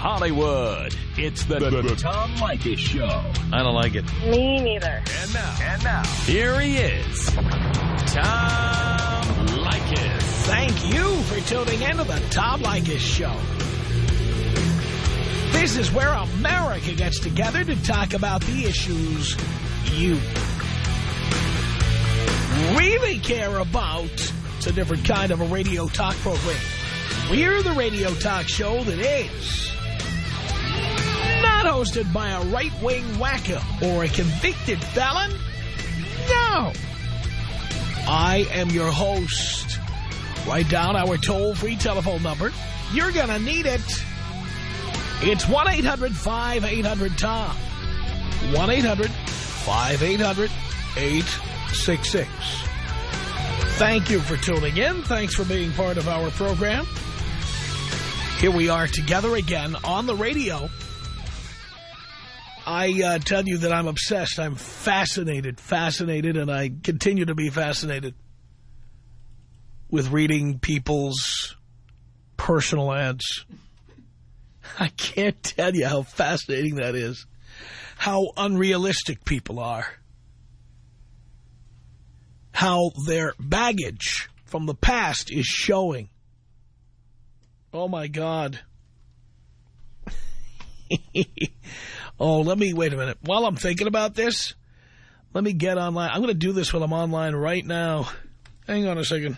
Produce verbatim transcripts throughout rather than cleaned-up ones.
Hollywood. It's the, the, the Tom Leykis Show. I don't like it. Me neither. And now, and now, here he is, Tom Leykis. Thank you for tuning in to the Tom Leykis Show. This is where America gets together to talk about the issues you really care about. It's a different kind of a radio talk program. We're the radio talk show that is not hosted by a right-wing wacko or a convicted felon. No. I am your host. Write down our toll-free telephone number. You're going to need it. It's one eight hundred five eight hundred Tom. one eight hundred five eight hundred eight six six. Thank you for tuning in. Thanks for being part of our program. Here we are together again on the radio. I uh, tell you that I'm obsessed. I'm fascinated, fascinated, and I continue to be fascinated with reading people's personal ads. I can't tell you how fascinating that is, how unrealistic people are, how their baggage from the past is showing. Oh, my God. Oh, let me, wait a minute. While I'm thinking about this, let me get online. I'm going to do this when I'm online right now. Hang on a second.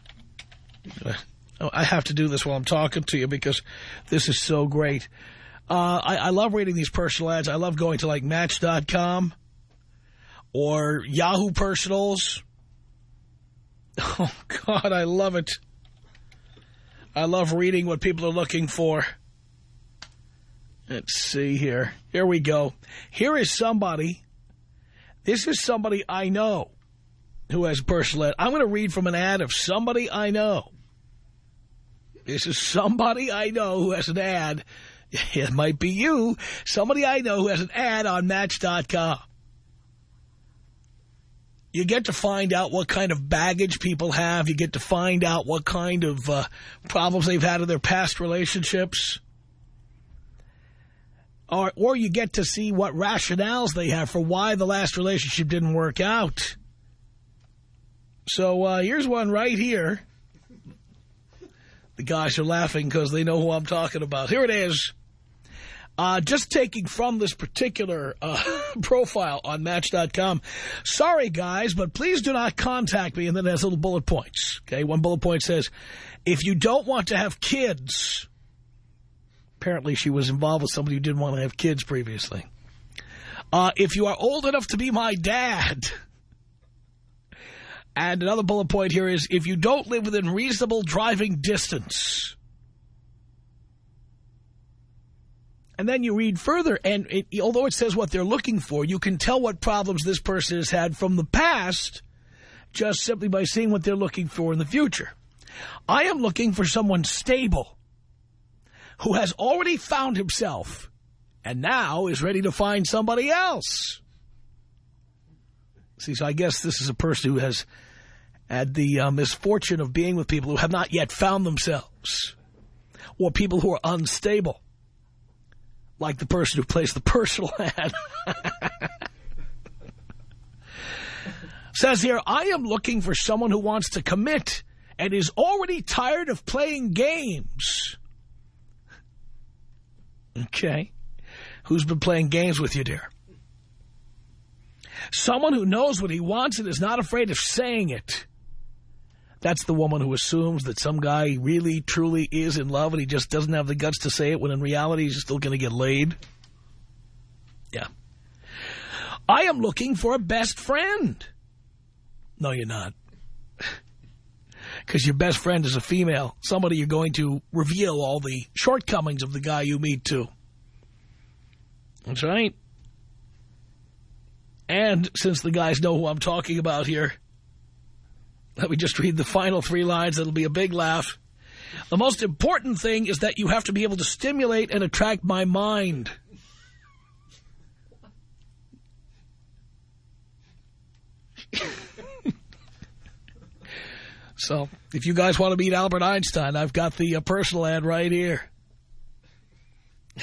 I have to do this while I'm talking to you because this is so great. Uh, I, I love reading these personal ads. I love going to like Match dot com or Yahoo Personals. Oh, God, I love it. I love reading what people are looking for. Let's see here. Here we go. Here is somebody. This is somebody I know who has a personal ad. I'm going to read from an ad of somebody I know. This is somebody I know who has an ad. It might be you. Somebody I know who has an ad on Match dot com. You get to find out what kind of baggage people have. You get to find out what kind of uh, problems they've had in their past relationships. Or, or you get to see what rationales they have for why the last relationship didn't work out. So uh, here's one right here. The guys are laughing because they know who I'm talking about. Here it is. Uh, just taking from this particular uh, profile on Match dot com. Sorry, guys, but please do not contact me. And then it has little bullet points. Okay, one bullet point says, if you don't want to have kids. Apparently she was involved with somebody who didn't want to have kids previously. Uh, if you are old enough to be my dad. And another bullet point here is, if you don't live within reasonable driving distance. And then you read further, and it, although it says what they're looking for, you can tell what problems this person has had from the past just simply by seeing what they're looking for in the future. I am looking for someone stable who has already found himself and now is ready to find somebody else. See, so I guess this is a person who has had the uh, misfortune of being with people who have not yet found themselves, or people who are unstable, like the person who placed the personal ad. Says here, I am looking for someone who wants to commit and is already tired of playing games. Okay. Who's been playing games with you, dear? Someone who knows what he wants and is not afraid of saying it. That's the woman who assumes that some guy really, truly is in love and he just doesn't have the guts to say it when in reality he's still going to get laid. Yeah. I am looking for a best friend. No, you're not. Because your best friend is a female. Somebody you're going to reveal all the shortcomings of the guy you meet to. That's right. And since the guys know who I'm talking about here, let me just read the final three lines. That'll be a big laugh. The most important thing is that you have to be able to stimulate and attract my mind. So, if you guys want to meet Albert Einstein, I've got the uh, personal ad right here.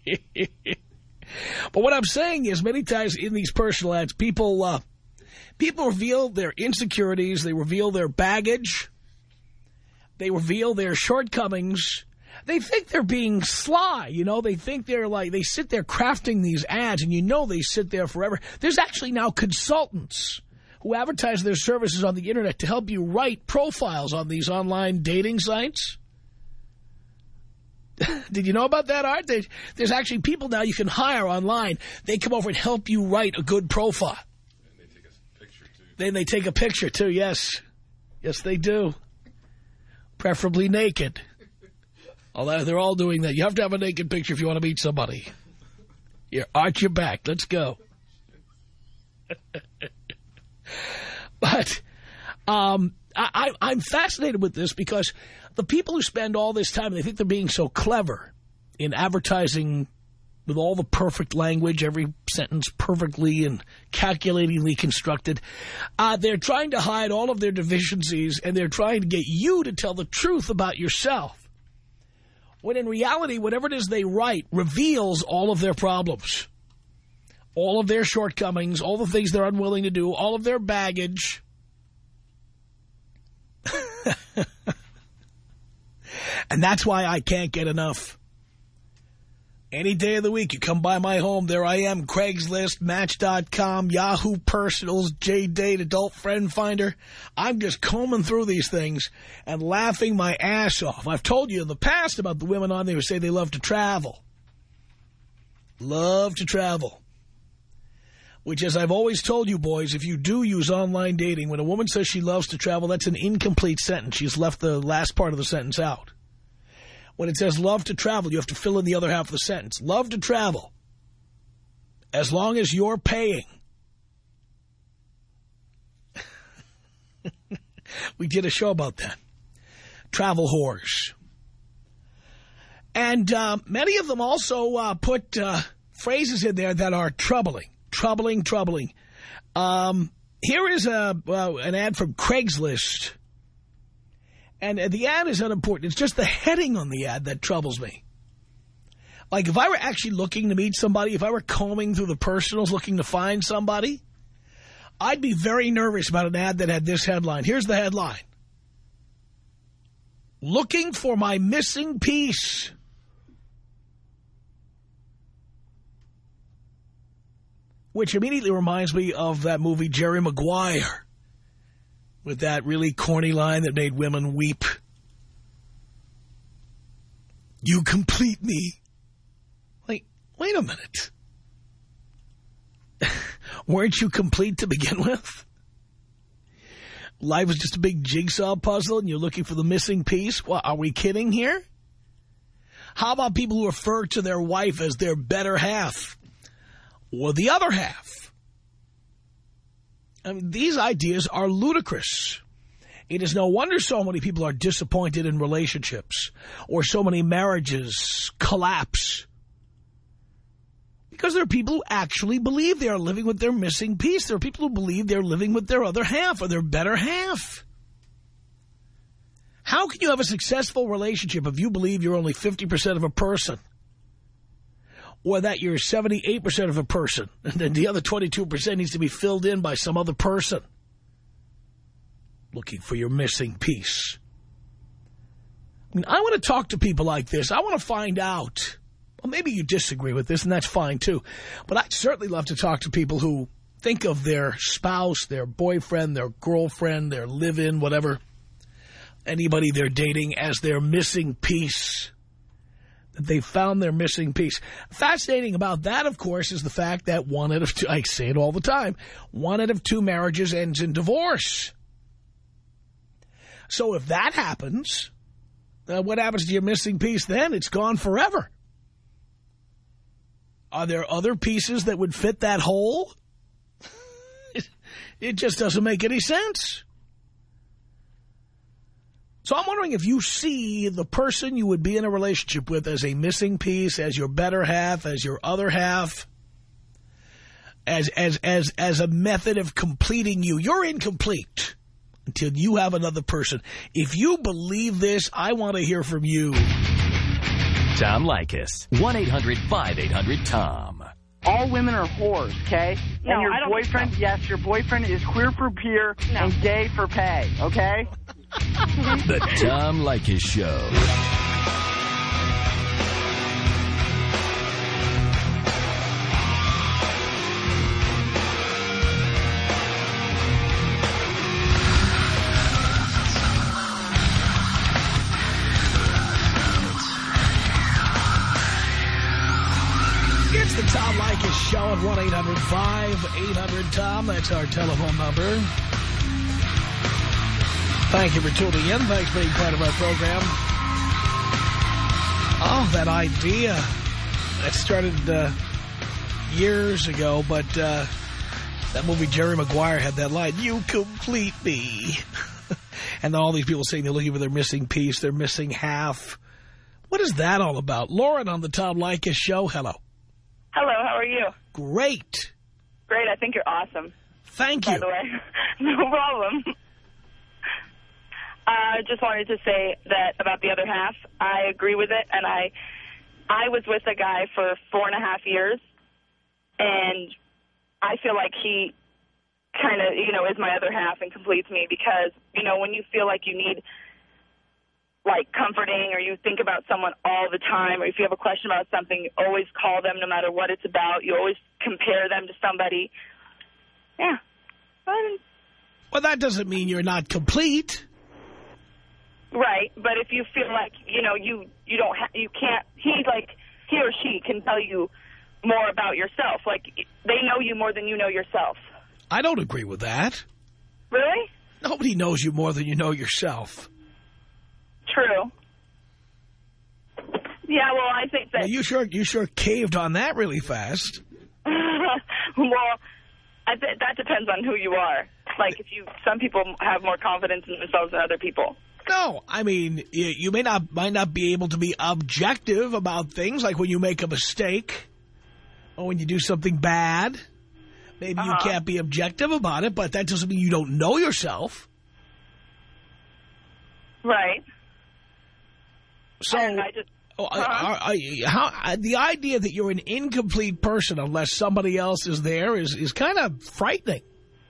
But what I'm saying is many times in these personal ads, people, uh, people reveal their insecurities. They reveal their baggage. They reveal their shortcomings. They think they're being sly, you know. They think they're like, they sit there crafting these ads, and you know they sit there forever. There's actually now consultants who advertise their services on the Internet to help you write profiles on these online dating sites. Did you know about that, Art? There's, there's actually people now you can hire online. They come over and help you write a good profile. And they take a picture, too. Then they take a picture, too, yes. Yes, they do. Preferably naked. Although they're all doing that. You have to have a naked picture if you want to meet somebody. Here, arch your back. Let's go. But um, I, I, I'm fascinated with this because the people who spend all this time, they think they're being so clever in advertising with all the perfect language, every sentence perfectly and calculatingly constructed. Uh, they're trying to hide all of their deficiencies, and they're trying to get you to tell the truth about yourself. When in reality, whatever it is they write reveals all of their problems, all of their shortcomings, all the things they're unwilling to do, all of their baggage. And that's why I can't get enough. Any day of the week, you come by my home, there I am, Craigslist, Match dot com, Yahoo Personals, J-Date, Adult Friend Finder. I'm just combing through these things and laughing my ass off. I've told you in the past about the women on there who say they love to travel. Love to travel. Which, as I've always told you, boys, if you do use online dating, when a woman says she loves to travel, that's an incomplete sentence. She's left the last part of the sentence out. When it says love to travel, you have to fill in the other half of the sentence. Love to travel. As long as you're paying. We did a show about that. Travel whores. And uh, many of them also uh, put uh, phrases in there that are troubling. Troubling, troubling. Um, here is a uh, an ad from Craigslist. And the ad is unimportant. It's just the heading on the ad that troubles me. Like, if I were actually looking to meet somebody, if I were combing through the personals looking to find somebody, I'd be very nervous about an ad that had this headline. Here's the headline. Looking for my missing piece. Which immediately reminds me of that movie Jerry Maguire, with that really corny line that made women weep. You complete me. Like, wait a minute. Weren't you complete to begin with? Life is just a big jigsaw puzzle and you're looking for the missing piece? What, are we kidding here? How about people who refer to their wife as their better half or the other half? I mean, these ideas are ludicrous. It is no wonder so many people are disappointed in relationships or so many marriages collapse. Because there are people who actually believe they are living with their missing piece. There are people who believe they're living with their other half or their better half. How can you have a successful relationship if you believe you're only fifty percent of a person? Or that you're seventy-eight percent of a person, and then the other twenty-two percent needs to be filled in by some other person. Looking for your missing piece. I mean, I want to talk to people like this. I want to find out. Well, maybe you disagree with this, and that's fine, too. But I'd certainly love to talk to people who think of their spouse, their boyfriend, their girlfriend, their live-in, whatever, anybody they're dating as their missing piece. That they found their missing piece. Fascinating about that, of course, is the fact that one out of two, I say it all the time, one out of two marriages ends in divorce. So if that happens, uh, what happens to your missing piece then? It's gone forever. Are there other pieces that would fit that hole? it, it just doesn't make any sense. So I'm wondering if you see the person you would be in a relationship with as a missing piece, as your better half, as your other half, as as as as a method of completing you. You're incomplete until you have another person. If you believe this, I want to hear from you. Tom Leykis. one eight hundred five eight hundred Tom. All women are whores, okay? No, and your I don't boyfriend, think so. yes, your boyfriend is queer for beer No. and gay for pay, okay? The Tom Leykis Show. It's the Tom Leykis Show at one eight hundred five eight hundred Tom. That's our telephone number. Thank you for tuning in. Thanks for being part of our program. Oh, that idea. That started uh, years ago, but uh, that movie Jerry Maguire had that line, "You complete me." And all these people saying they're looking for their missing piece, their missing half. What is that all about? Lauren on the Tom Leykis Show. Hello. Hello, how are you? Great. Great, I think you're awesome. Thank By you. the way, no problem. I uh, just wanted to say that about the other half, I agree with it, and I, I was with a guy for four and a half years, and I feel like he kind of, you know, is my other half and completes me because, you know, when you feel like you need, like, comforting, or you think about someone all the time, or if you have a question about something, you always call them no matter what it's about. You always compare them to somebody. Yeah. Well, that doesn't mean you're not complete. Right, but if you feel like, you know, you, you don't ha you can't, he, like, he or she can tell you more about yourself. Like, they know you more than you know yourself. I don't agree with that. Really? Nobody knows you more than you know yourself. True. Yeah, well, I think that... Well, you sure you sure caved on that really fast. well, I th that depends on who you are. Like, if you, some people have more confidence in themselves than other people. No, I mean, you, you may not might not be able to be objective about things, like when you make a mistake or when you do something bad. Maybe Uh-huh. you can't be objective about it, but that doesn't mean you don't know yourself. Right. So, And I just... oh, Uh-huh. I, I, how, the idea that you're an incomplete person unless somebody else is there is, is kind of frightening.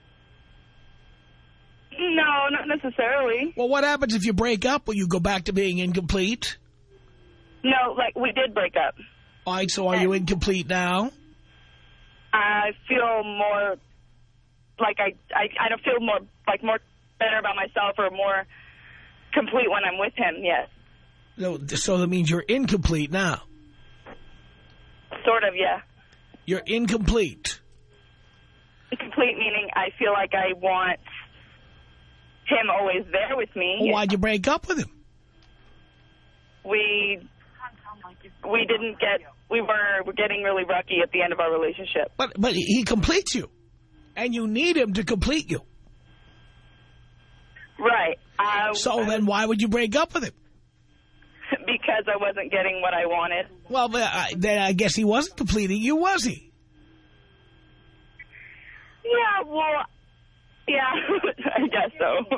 No, not necessarily. Well, what happens if you break up? Will you go back to being incomplete? No, like, we did break up. All right, so are you incomplete now? I feel more like I, I, I don't feel more, like, more better about myself or more complete when I'm with him, yes. No, so that means you're incomplete now. Sort of, yeah. You're incomplete. Complete meaning I feel like I want him always there with me. Well, why'd you break up with him? We we didn't get, we were, were getting really rocky at the end of our relationship. But but he completes you, and you need him to complete you. Right. I, So I, then why would you break up with him? Because I wasn't getting what I wanted. Well, then I, then I guess he wasn't completing you, was he? Yeah, well, yeah, I guess so.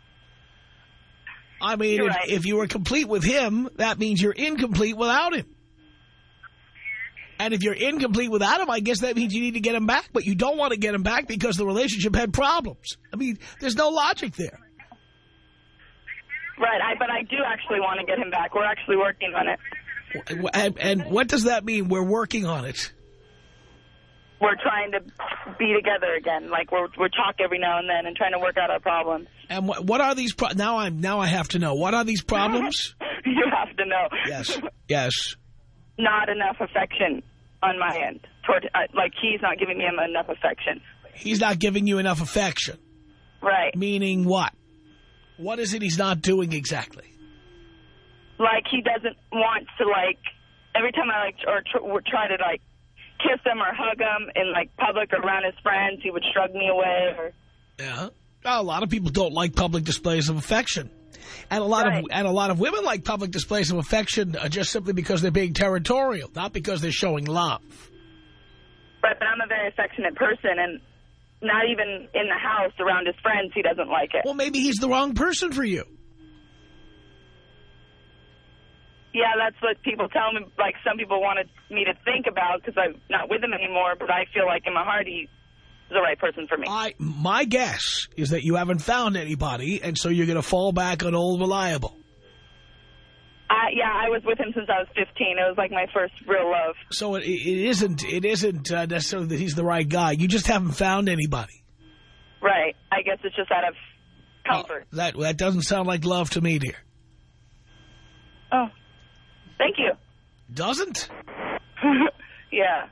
I mean, You're if, right. if you were complete with him, that means you're incomplete without him. And if you're incomplete without him, I guess that means you need to get him back. But you don't want to get him back because the relationship had problems. I mean, there's no logic there. Right, I, but I do actually want to get him back. We're actually working on it. And, and what does that mean? We're working on it. We're trying to be together again. Like, we're, we're talk every now and then and trying to work out our problems. And what, what are these pro now? I'm now I have to know. What are these problems? You have to know. Yes. Yes. Not enough affection on my end. Toward, uh, like, he's not giving me enough affection. He's not giving you enough affection. Right. Meaning what? What is it he's not doing exactly? Like, he doesn't want to, like, every time I, like, or tr would try to, like, kiss him or hug him in, like, public or around his friends, he would shrug me away. Or... Yeah. A lot of people don't like public displays of affection. And a lot Right. of and a lot of women like public displays of affection uh, just simply because they're being territorial, not because they're showing love. Right, but I'm a very affectionate person, and not even in the house around his friends, he doesn't like it. Well, maybe he's the wrong person for you. Yeah, that's what people tell me. Like, some people wanted me to think about because I'm not with him anymore, but I feel like in my heart he's the right person for me. I, my guess is that you haven't found anybody, and so you're going to fall back on old reliable. Uh, yeah, I was with him since I was fifteen. It was like my first real love. So it, it isn't, it isn't uh, necessarily that he's the right guy. You just haven't found anybody. Right. I guess it's just out of comfort. Oh, that, that doesn't sound like love to me, dear. Oh. Thank you. Doesn't? Yeah.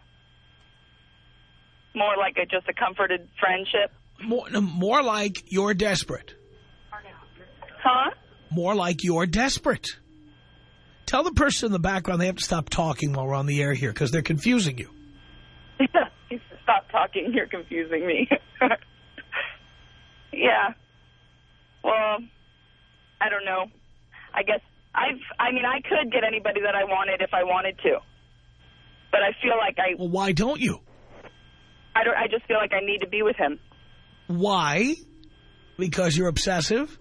More like a, just a comforted friendship. More, more like you're desperate. Huh? More like you're desperate. Tell the person in the background they have to stop talking while we're on the air here because they're confusing you. Yeah. Stop talking. You're confusing me. Yeah. Well, I don't know. I guess I've, I mean, I could get anybody that I wanted if I wanted to. But I feel like I... Well, why don't you? I, don't, I just feel like I need to be with him. Why? Because you're obsessive?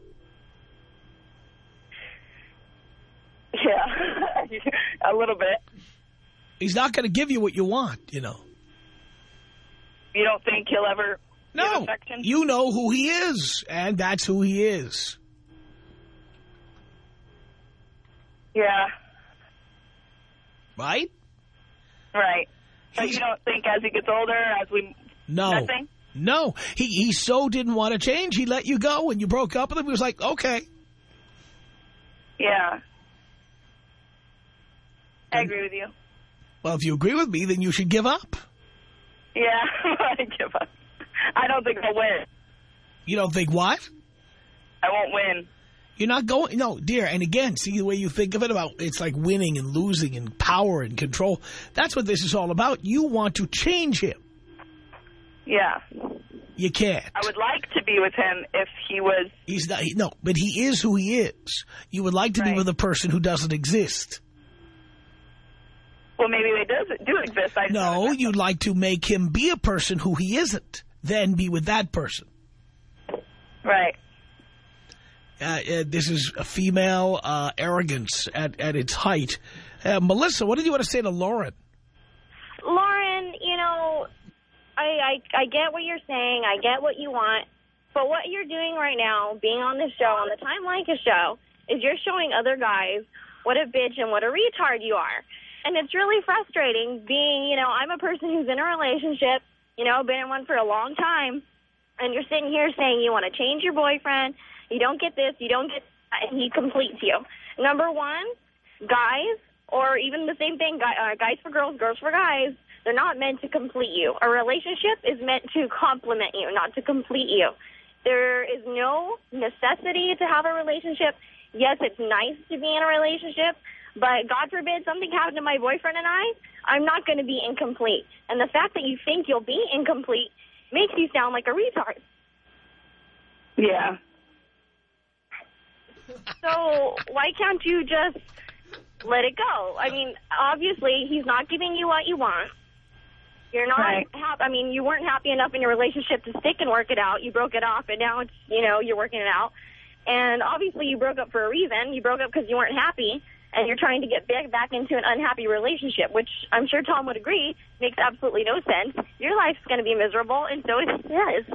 Yeah, a little bit. He's not going to give you what you want, you know. You don't think he'll ever no, give affection? You know who he is, and that's who he is. Yeah. Right? Right. But He's, you don't think as he gets older, as we... No. Nothing? No. He, he so didn't want to change, he let you go. When you broke up with him, he was like, okay. Yeah. I agree with you. Well, if you agree with me, then you should give up. Yeah, I give up. I don't think I'll win. You don't think what? I won't win. You're not going... No, dear, and again, see the way you think of it about it's like winning and losing and power and control. That's what this is all about. You want to change him. Yeah. You can't. I would like to be with him if he was... He's not... He, no, but he is who he is. You would like to right. be with a person who doesn't exist. Well, maybe they do, do exist. I no, you'd like to make him be a person who he isn't. Then be with that person. Right. Uh, uh, this is a female uh, arrogance at, at its height. Uh, Melissa, what did you want to say to Lauren? Lauren, you know, I, I, I get what you're saying. I get what you want. But what you're doing right now, being on this show, on the Time Leykis show, is you're showing other guys what a bitch and what a retard you are. And it's really frustrating being, you know, I'm a person who's in a relationship, you know, been in one for a long time, and you're sitting here saying you want to change your boyfriend, you don't get this, you don't get that, and he completes you. Number one, guys, or even the same thing, guy, uh, guys for girls, girls for guys, they're not meant to complete you. A relationship is meant to complement you, not to complete you. There is no necessity to have a relationship. Yes, it's nice to be in a relationship, but God forbid something happened to my boyfriend and I, I'm not going to be incomplete. And the fact that you think you'll be incomplete makes you sound like a retard. Yeah. So why can't you just let it go? I mean, obviously, he's not giving you what you want. You're not right. happy. I mean, you weren't happy enough in your relationship to stick and work it out. You broke it off, and now it's, you know, you're working it out. And obviously, you broke up for a reason. You broke up because you weren't happy, and you're trying to get back, back into an unhappy relationship, which I'm sure Tom would agree makes absolutely no sense. Your life's going to be miserable, and so is his.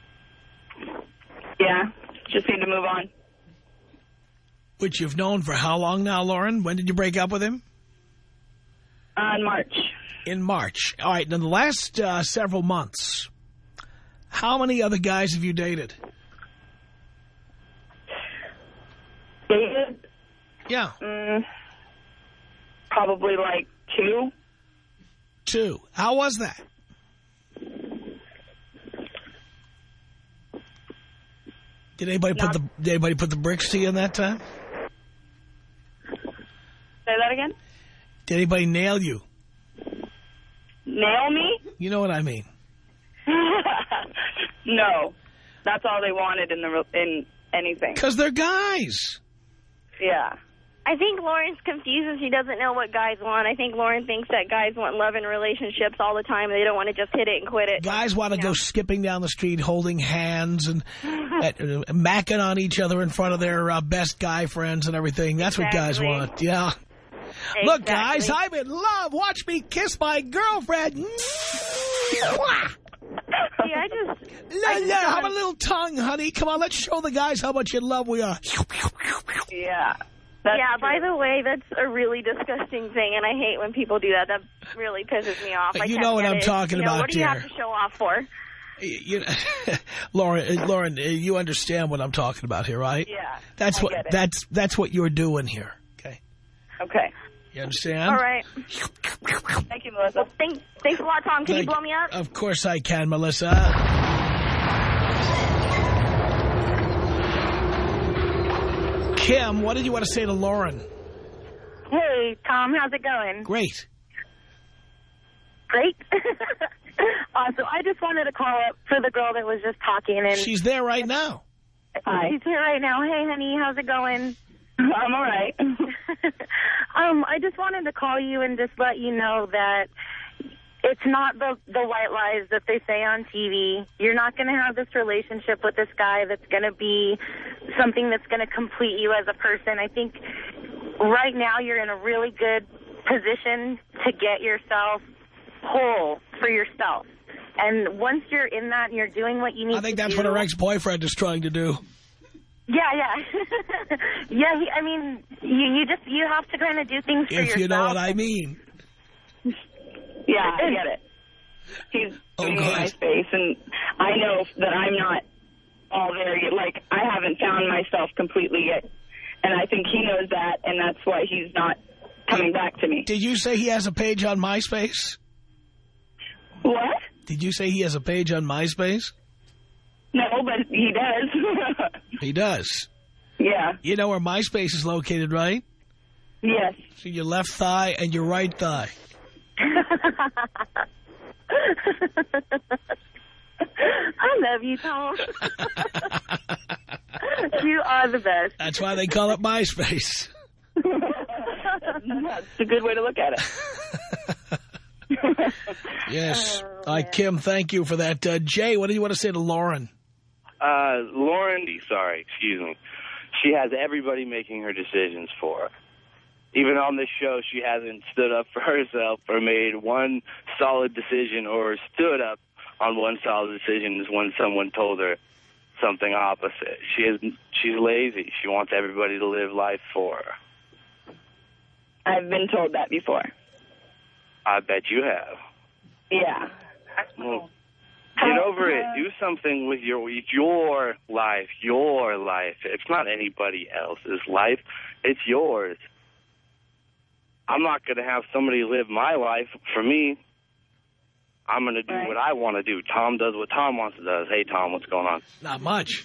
Yeah, just need to move on. Which you've known for how long now, Lauren? When did you break up with him? Uh, in March. In March. All right, in the last uh, several months, how many other guys have you dated? Dated? Yeah. Mm, probably like two. Two. How was that? Did anybody Not put the did anybody put the bricks to you in that time? Say that again? Did anybody nail you? Nail me? You know what I mean. No. That's all they wanted in the in anything. Because they're guys. Yeah. I think Lauren's confused and she doesn't know what guys want. I think Lauren thinks that guys want love in relationships all the time. They don't want to just hit it and quit it. Guys want to you go know. skipping down the street, holding hands and uh, macking on each other in front of their uh, best guy friends and everything. That's Exactly. what guys want. Yeah. Look, guys, I'm in love. Watch me kiss my girlfriend. See, I just... La, I just la, don't- have a little tongue, honey. Come on, let's show the guys how much in love we are. Yeah. That's yeah, true. by the way, that's a really disgusting thing, and I hate when people do that. That really pisses me off. But I you can't know what get I'm it. talking you know, about, what do you dear. have to show off for? You know, Lauren, uh, Lauren, uh, you understand what I'm talking about here, right? Yeah, That's I what get it. that's that's what you're doing here. Okay. Okay. You understand? All right. Thank you, Melissa. Well, thanks, thanks a lot, Tom. Can you Thank- blow me up? Of course I can, Melissa. Kim, what did you want to say to Lauren? Hey, Tom, how's it going? Great. Great. Awesome. I just wanted to call up for the girl that was just talking. And She's there right now. Hi. She's here right now. Hey, honey, how's it going? I'm all right. um, I just wanted to call you and just let you know that it's not the, the white lies that they say on T V. You're not going to have this relationship with this guy that's going to be something that's going to complete you as a person. I think right now you're in a really good position to get yourself whole for yourself. And once you're in that and you're doing what you need to do... I think that's what her ex-boyfriend is trying to do. Yeah, yeah. yeah, he, I mean, you, you just, you have to kind of do things for If yourself. you know what I mean. Yeah, I get it. He's Oh, doing God. my space, and I know that I'm not all there yet. Like, I haven't found myself completely yet, and I think he knows that, and that's why he's not coming back to me. Did you say he has a page on MySpace? What? Did you say he has a page on MySpace? No, but he does. He does. Yeah. You know where MySpace is located, right? Yes. So your left thigh and your right thigh. I love you, Tom. You are the best. That's why they call it MySpace. That's a good way to look at it. Yes. Oh, All right, Kim, thank you for that. Uh, Jay, what do you want to say to Lauren? Uh, Lauren, sorry, excuse me. She has everybody making her decisions for her. Even on this show, she hasn't stood up for herself or made one solid decision or stood up on one solid decision when someone told her something opposite. She is, she's lazy. She wants everybody to live life for her. I've been told that before. I bet you have. Yeah. Well, get over it. Do something with your with your life, your life. It's not anybody else's life. It's yours. I'm not going to have somebody live my life for me. I'm going to do Right. what I want to do. Tom does what Tom wants to do. Hey, Tom, what's going on? Not much.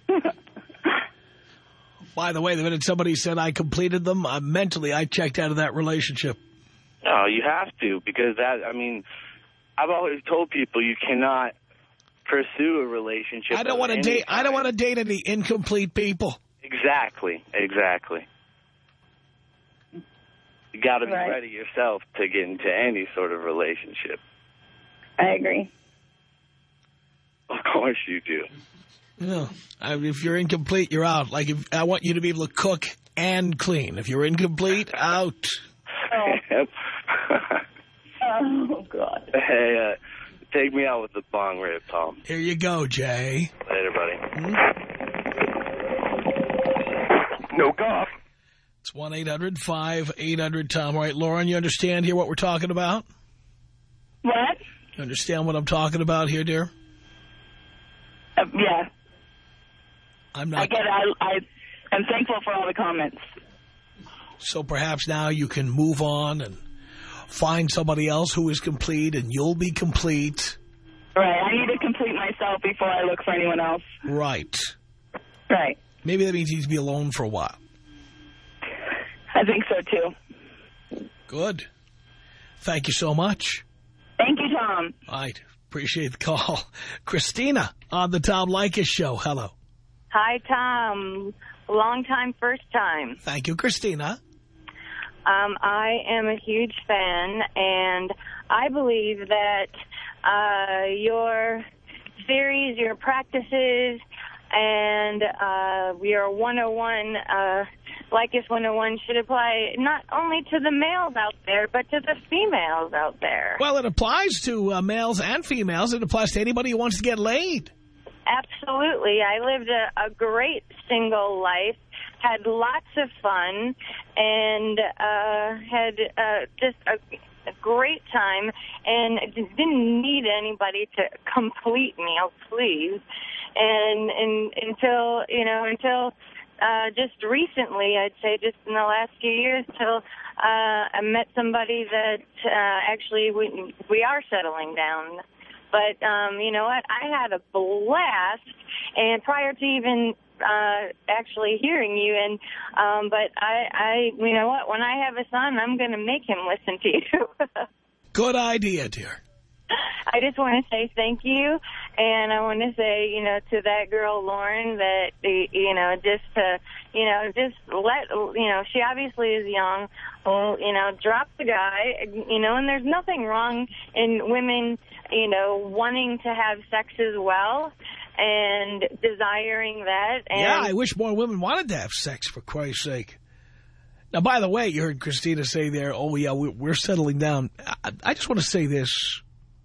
By the way, the minute somebody said I completed them, uh, mentally I checked out of that relationship. No, you have to, because that, I mean, I've always told people you cannot pursue a relationship. I don't of want to any date. I don't kind. want to date any incomplete people. Exactly, exactly. You got to be Right. ready yourself to get into any sort of relationship. I agree. Of course you do. No, I, if you're incomplete, you're out. Like if I want you to be able to cook and clean. If you're incomplete, out. Yep. Oh, God. Hey, uh, take me out with the bong rip, Tom. Here you go, Jay. Later, buddy. No cough. It's one eight hundred five eight hundred Tom. All right, Lauren, you understand here what we're talking about? What? You understand what I'm talking about here, dear? Uh, yeah. I'm I not. get it. I, I am thankful for all the comments. So perhaps now you can move on and find somebody else who is complete, and you'll be complete. Right. I need to complete myself before I look for anyone else. Right. Right. Maybe that means you need to be alone for a while. I think so, too. Good. Thank you so much. Thank you, Tom. All right. Appreciate the call. Christina on the Tom Leykis Show. Hello. Hi, Tom. Long time, first time. Thank you, Christina. Um, I am a huge fan, and I believe that uh, your theories, your practices, and uh, your one oh one uh, Likest one oh one should apply not only to the males out there, but to the females out there. Well, it applies to uh, males and females. It applies to anybody who wants to get laid. Absolutely. I lived a, a great single life, had lots of fun, and uh, had uh, just a, a great time, and didn't need anybody to complete me, oh, please. And, and until, you know, until uh, just recently, I'd say just in the last few years, till uh, I met somebody that uh, actually we, we are settling down. But, um, you know what, I had a blast, and prior to even uh, actually hearing you, and um, but I, I, you know what, when I have a son, I'm going to make him listen to you. Good idea, dear. I just want to say thank you, and I want to say, you know, to that girl, Lauren, that, you know, just to, you know, just let, you know, she obviously is young, well, you know, drop the guy, you know, and there's nothing wrong in women, you know, wanting to have sex as well and desiring that. And yeah, I wish more women wanted to have sex, for Christ's sake. Now, by the way, you heard Christina say there, oh, yeah, we're settling down. I, I just want to say this.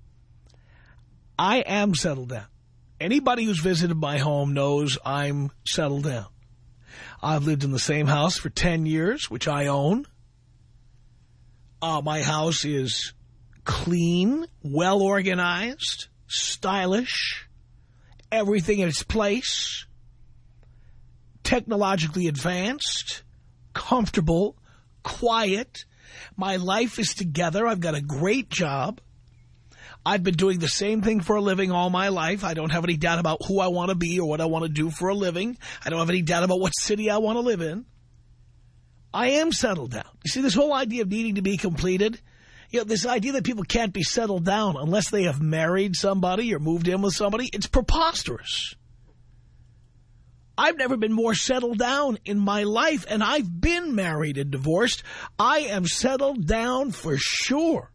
I am settled down. Anybody who's visited my home knows I'm settled down. I've lived in the same house for ten years, which I own. Uh, my house is clean, well-organized, stylish, everything in its place, technologically advanced, comfortable, quiet. My life is together. I've got a great job. I've been doing the same thing for a living all my life. I don't have any doubt about who I want to be or what I want to do for a living. I don't have any doubt about what city I want to live in. I am settled down. You see, this whole idea of needing to be completed, you know, this idea that people can't be settled down unless they have married somebody or moved in with somebody, it's preposterous. I've never been more settled down in my life, and I've been married and divorced. I am settled down for sure.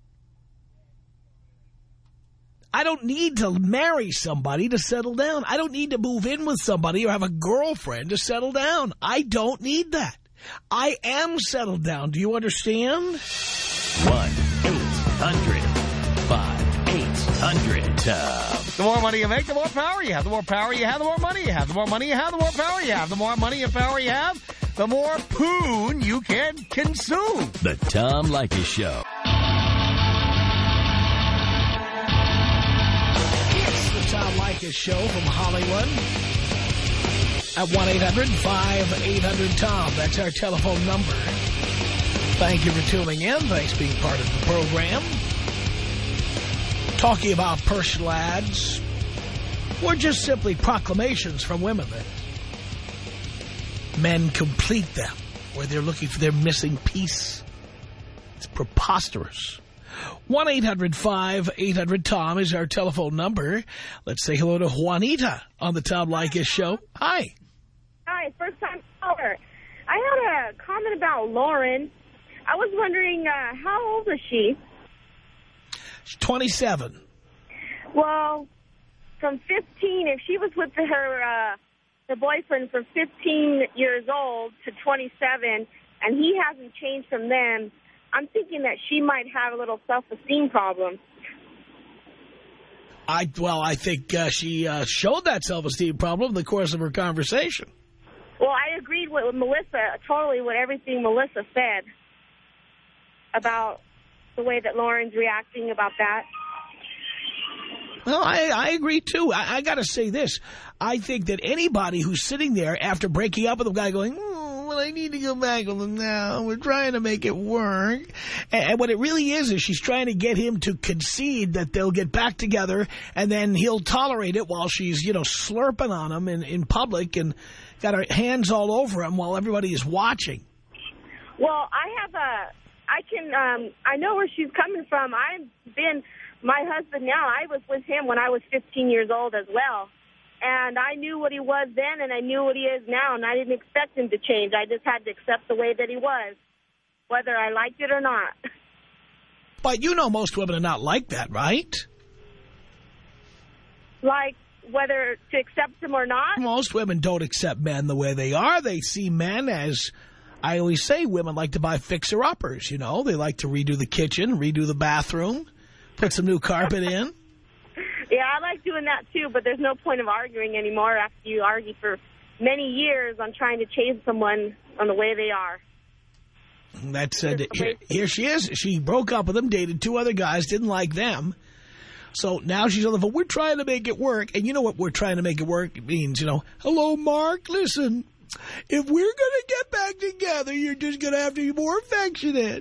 I don't need to marry somebody to settle down. I don't need to move in with somebody or have a girlfriend to settle down. I don't need that. I am settled down. Do you understand? one eight hundred five eight hundred Tom. The more money you make, the more power you have. The more power you have, the more money you have. The more money you have, the more power you have. The more money and power you have, the more poon you can consume. The Tom Leykis Show. Tom Leykis Show from Hollywood at one eight hundred five eight hundred Tom. That's our telephone number. Thank you for tuning in. Thanks for being part of the program. Talking about personal ads or just simply proclamations from women that men complete them or they're looking for their missing piece. It's preposterous. one eight hundred five eight hundred Tom is our telephone number. Let's say hello to Juanita on the Tom Leykis Show. Hi. Hi, first time caller. I had a comment about Lauren. I was wondering, uh, how old is she? She's twenty-seven. Well, from fifteen, if she was with her, uh, her boyfriend from fifteen years old to twenty-seven, and he hasn't changed from then, I'm thinking that she might have a little self-esteem problem. I Well, I think uh, she uh, showed that self-esteem problem in the course of her conversation. Well, I agreed with, with Melissa, totally with everything Melissa said about the way that Lauren's reacting about that. Well, I, I agree, too. I, I got to say this. I think that anybody who's sitting there after breaking up with a guy going, oh, well, I need to go back with him now. We're trying to make it work. And, and what it really is is she's trying to get him to concede that they'll get back together, and then he'll tolerate it while she's, you know, slurping on him in, in public and got her hands all over him while everybody is watching. Well, I have a, I can, um, I know where she's coming from. I've been, my husband now, I was with him when I was fifteen years old as well. And I knew what he was then, and I knew what he is now, and I didn't expect him to change. I just had to accept the way that he was, whether I liked it or not. But you know most women are not like that, right? Like, whether to accept him or not? Most women don't accept men the way they are. They see men as I always say women like to buy fixer-uppers, you know. They like to redo the kitchen, redo the bathroom, put some new carpet in. Yeah, I like doing that, too, but there's no point of arguing anymore after you argue for many years on trying to change someone on the way they are. That's uh, here, here she is. She broke up with him, dated two other guys, didn't like them. So now she's on the phone. We're trying to make it work. And you know what we're trying to make it work means, you know. Hello, Mark, listen. If we're going to get back together, you're just going to have to be more affectionate.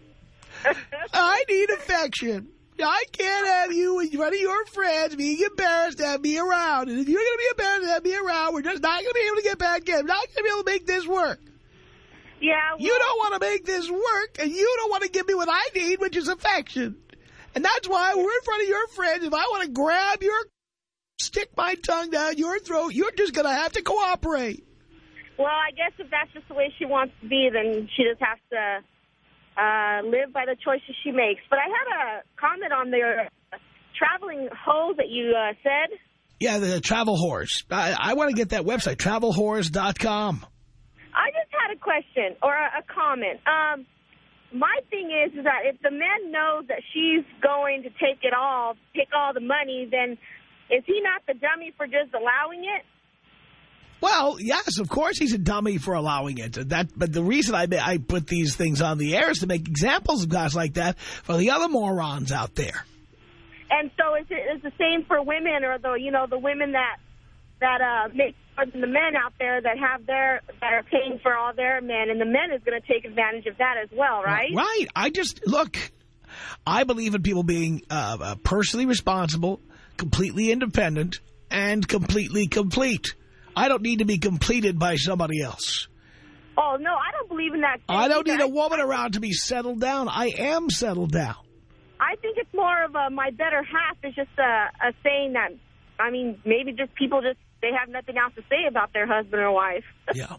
I need affection. I can't have you in front of your friends being embarrassed to have me around. And if you're going to be embarrassed to have me around, we're just not going to be able to get back together. We're not going to be able to make this work. Yeah. Well, you don't want to make this work, and you don't want to give me what I need, which is affection. And that's why we're in front of your friends. If I want to grab your, stick my tongue down your throat, you're just going to have to cooperate. Well, I guess if that's just the way she wants to be, then she just has to uh, live by the choices she makes. But I had a comment on the uh, traveling hose that you uh, said. Yeah, the travel whores. I, I want to get that website, travel whores dot com. I just had a question or a, a comment. Um, my thing is, is that if the man knows that she's going to take it all, take all the money, then is he not the dummy for just allowing it? Well, yes, of course he's a dummy for allowing it. That, but the reason I I put these things on the air is to make examples of guys like that for the other morons out there. And so is it is the same for women, or the you know the women that that uh, make more than the men out there that have their that are paying for all their men, and the men is going to take advantage of that as well, right? Right. I just look. I believe in people being uh, uh, personally responsible, completely independent, and completely complete. I don't need to be completed by somebody else. Oh, no, I don't believe in that. I don't either. need a woman around to be settled down. I am settled down. I think it's more of a my better half is just a, a saying that, I mean, maybe just people just, they have nothing else to say about their husband or wife. Yeah.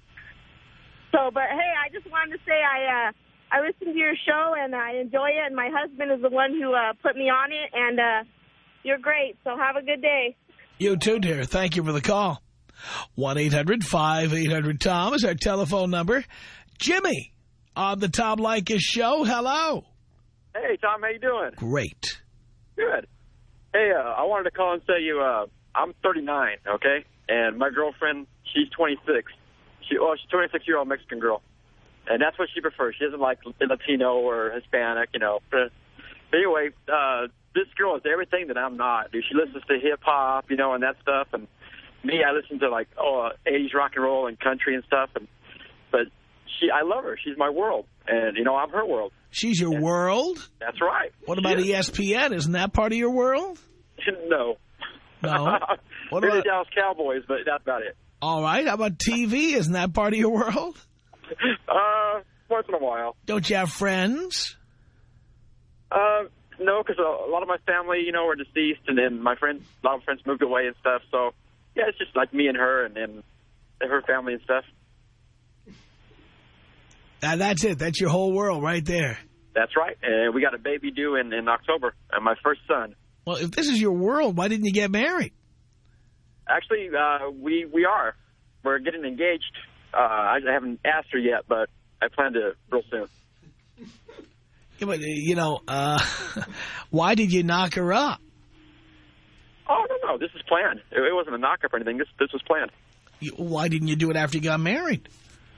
So, but hey, I just wanted to say I uh, I listen to your show and I enjoy it, and my husband is the one who uh, put me on it, and uh, you're great. So have a good day. You too, dear. Thank you for the call. one eight hundred five eight hundred Tom is our telephone number. Jimmy on the Tom Leykis show. Hello. Hey, Tom. How you doing? Great. Good. Hey, uh, I wanted to call and say you, uh, I'm thirty-nine, okay? And my girlfriend, she's twenty-six. She, oh, she's a twenty-six-year-old Mexican girl. And that's what she prefers. She doesn't like Latino or Hispanic, you know. But anyway, uh, this girl is everything that I'm not. Dude, she listens to hip-hop, you know, and that stuff. And me, I listen to, like, oh, eighties rock and roll and country and stuff. And But she, I love her. She's my world. And, you know, I'm her world. She's your and world? That's right. What about E S P N? Isn't that part of your world? No. No? What Maybe about the Dallas Cowboys, but that's about it. All right. How about T V? Isn't that part of your world? Uh, once in a while. Don't you have friends? Uh, no, because a, a lot of my family, you know, are deceased, and then my friends, a lot of friends moved away and stuff. So, yeah, it's just like me and her and then her family and stuff. And that's it. That's your whole world right there. That's right. And we got a baby due in, in October, and my first son. Well, if this is your world, why didn't you get married? Actually, uh, we, we are. We're getting engaged. Uh, I haven't asked her yet, but I plan to real soon. Yeah, but, you know, uh, why did you knock her up? Oh, no, no. This is planned. It, it wasn't a knock-up or anything. This, this was planned. You, why didn't you do it after you got married?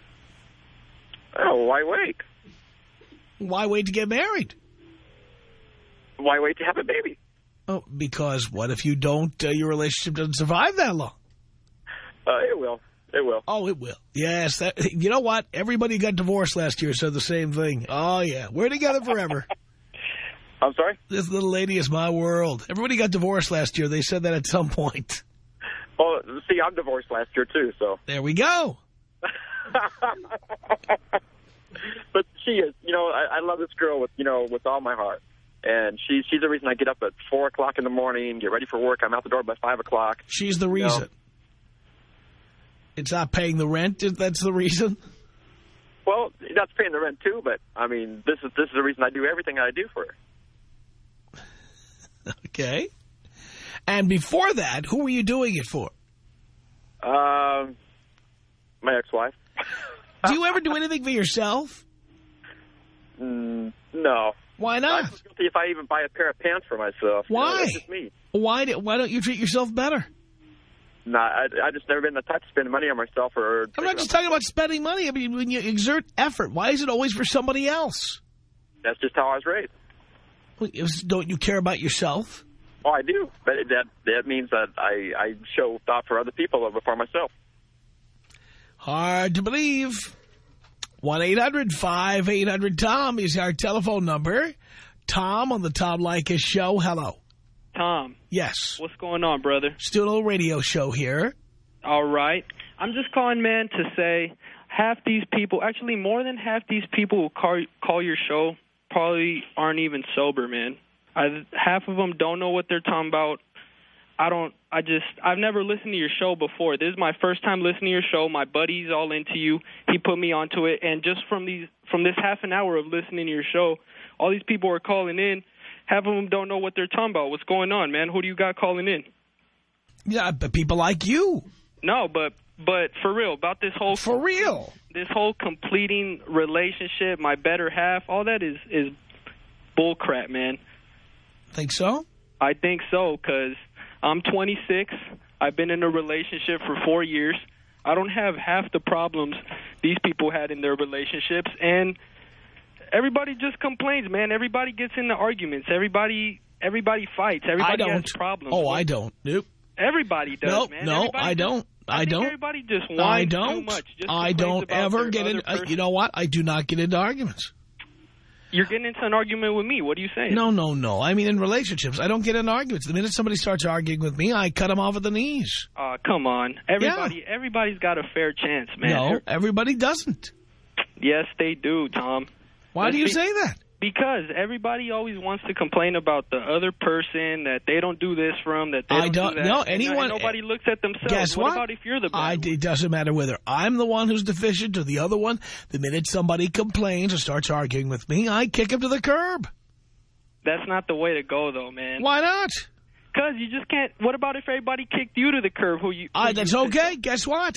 Oh, why wait? Why wait to get married? Why wait to have a baby? Oh, because what if you don't, uh, your relationship doesn't survive that long? Uh, it will. It will. Oh, it will. Yes. That, you know what? Everybody who got divorced last year said the same thing. Oh, yeah. We're together forever. I'm sorry? This little lady is my world. Everybody got divorced last year. They said that at some point. Well, see, I'm divorced last year, too, so. There we go. But she is, you know, I, I love this girl with, you know, with all my heart. And she, she's the reason I get up at four o'clock in the morning, get ready for work. I'm out the door by five o'clock. She's the reason. know. It's not paying the rent? That's the reason? Well, that's paying the rent, too. But, I mean, this is this is the reason I do everything I do for her. Okay. And before that, who were you doing it for? Um, my ex-wife. Do you ever do anything for yourself? Mm, no. Why not? I feel guilty if I even buy a pair of pants for myself. Why? You know, that's just me. Why, do, why don't you treat yourself better? Nah, I, I just never been the type to spend money on myself. Or I'm not just talking about spending money. I mean, when you exert effort, why is it always for somebody else? That's just how I was raised. Well, don't you care about yourself? Oh, I do. But that that means that I, I show thought for other people before myself. Hard to believe. one eight hundred five eight hundred Tom is our telephone number. Tom on the Tom Leykis Show. Hello. Tom. Yes. What's going on, brother? Still a little radio show here. All right. I'm just calling, man, to say half these people, actually more than half these people who call, call your show probably aren't even sober, man. I, half of them don't know what they're talking about. I don't, I just, I've never listened to your show before. This is my first time listening to your show. My buddy's all into you. He put me onto it. And just from these, from this half an hour of listening to your show, all these people are calling in. Half of them don't know what they're talking about. What's going on, man? Who do you got calling in? Yeah, but people like you. No, but but for real, about this whole... For real? This whole completing relationship, my better half, all that is, is bull crap, man. Think so? I think so, because I'm twenty-six. I've been in a relationship for four years. I don't have half the problems these people had in their relationships, and... Everybody just complains, man. Everybody gets into arguments. Everybody everybody fights. Everybody has problems. Oh, I don't. Nope. Everybody does, nope, man. No, everybody I just, don't. I, I don't. Everybody just whines I don't. too much. Just I don't ever get in. Uh, you know what? I do not get into arguments. You're getting into an argument with me. What are you saying? No, no, no. I mean, in relationships, I don't get into arguments. The minute somebody starts arguing with me, I cut them off at the knees. Oh, uh, come on. Everybody, yeah. Everybody's got a fair chance, man. No, everybody doesn't. Yes, they do, Tom. Why Let's do you be, say that? Because everybody always wants to complain about the other person, that they don't do this for them, that they don't, I don't do that. No, and anyone. Nobody looks at themselves. Guess what? what? What about if you're the bad I, one? It doesn't matter whether I'm the one who's deficient or the other one. The minute somebody complains or starts arguing with me, I kick him to the curb. That's not the way to go, though, man. Why not? Because you just can't. What about if everybody kicked you to the curb? Who you? Who I, that's you okay. Guess what?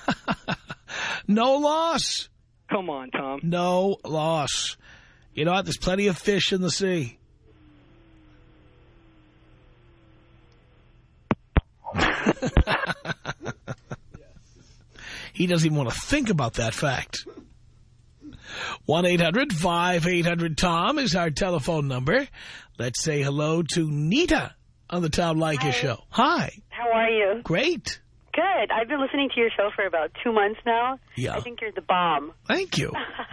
No loss. Come on, Tom. No loss. You know what? There's plenty of fish in the sea. He doesn't even want to think about that fact. one eight hundred five eight hundred Tom is our telephone number. Let's say hello to Nita on the Tom Leykis Hi. Show. Hi. How are you? Great. Good. I've been listening to your show for about two months now. Yeah. I think you're the bomb. Thank you.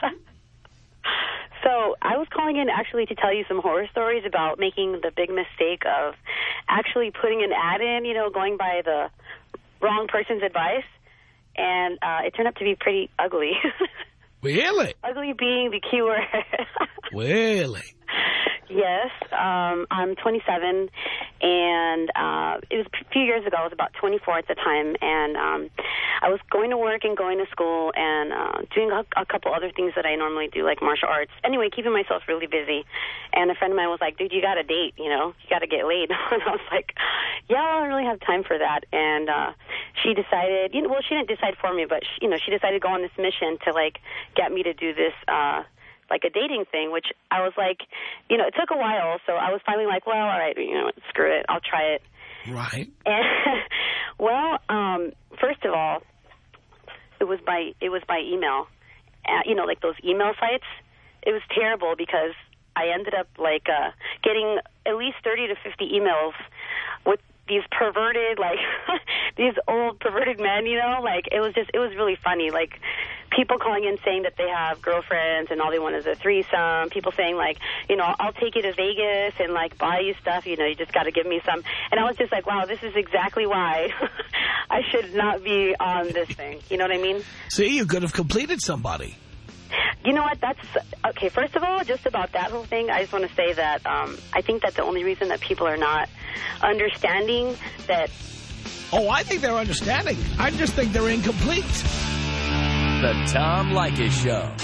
So I was calling in actually to tell you some horror stories about making the big mistake of actually putting an ad in, you know, going by the wrong person's advice. And uh, it turned out to be pretty ugly. Really? Ugly being the key word. Really? Yes. Um, I'm twenty-seven, and uh, it was a few years ago. I was about twenty-four at the time, and um, I was going to work and going to school and uh, doing a, a couple other things that I normally do, like martial arts. Anyway, keeping myself really busy. And a friend of mine was like, dude, you got a date, you know, you got to get laid. And I was like, yeah, I don't really have time for that. And uh, she decided, you know, well, she didn't decide for me, but, she, you know, she decided to go on this mission to, like, get me to do this, uh, like a dating thing, which I was like, you know, it took a while, so I was finally like, well, all right, you know, screw it, I'll try it. Right. And, well, um, first of all, it was by it was by email, uh, you know, like those email sites. It was terrible because I ended up like uh, getting at least thirty to fifty emails with these perverted, like these old perverted men, you know, like it was just, it was really funny. Like people calling in saying that they have girlfriends and all they want is a threesome. People saying like, you know, I'll take you to Vegas and like buy you stuff. You know, you just got to give me some. And I was just like, wow, this is exactly why I should not be on this thing. You know what I mean? See, you could have completed somebody. You know what, that's, okay, first of all, just about that whole thing, I just want to say that um, I think that the only reason that people are not understanding that... Oh, I think they're understanding. I just think they're incomplete. The Tom Leykis Show.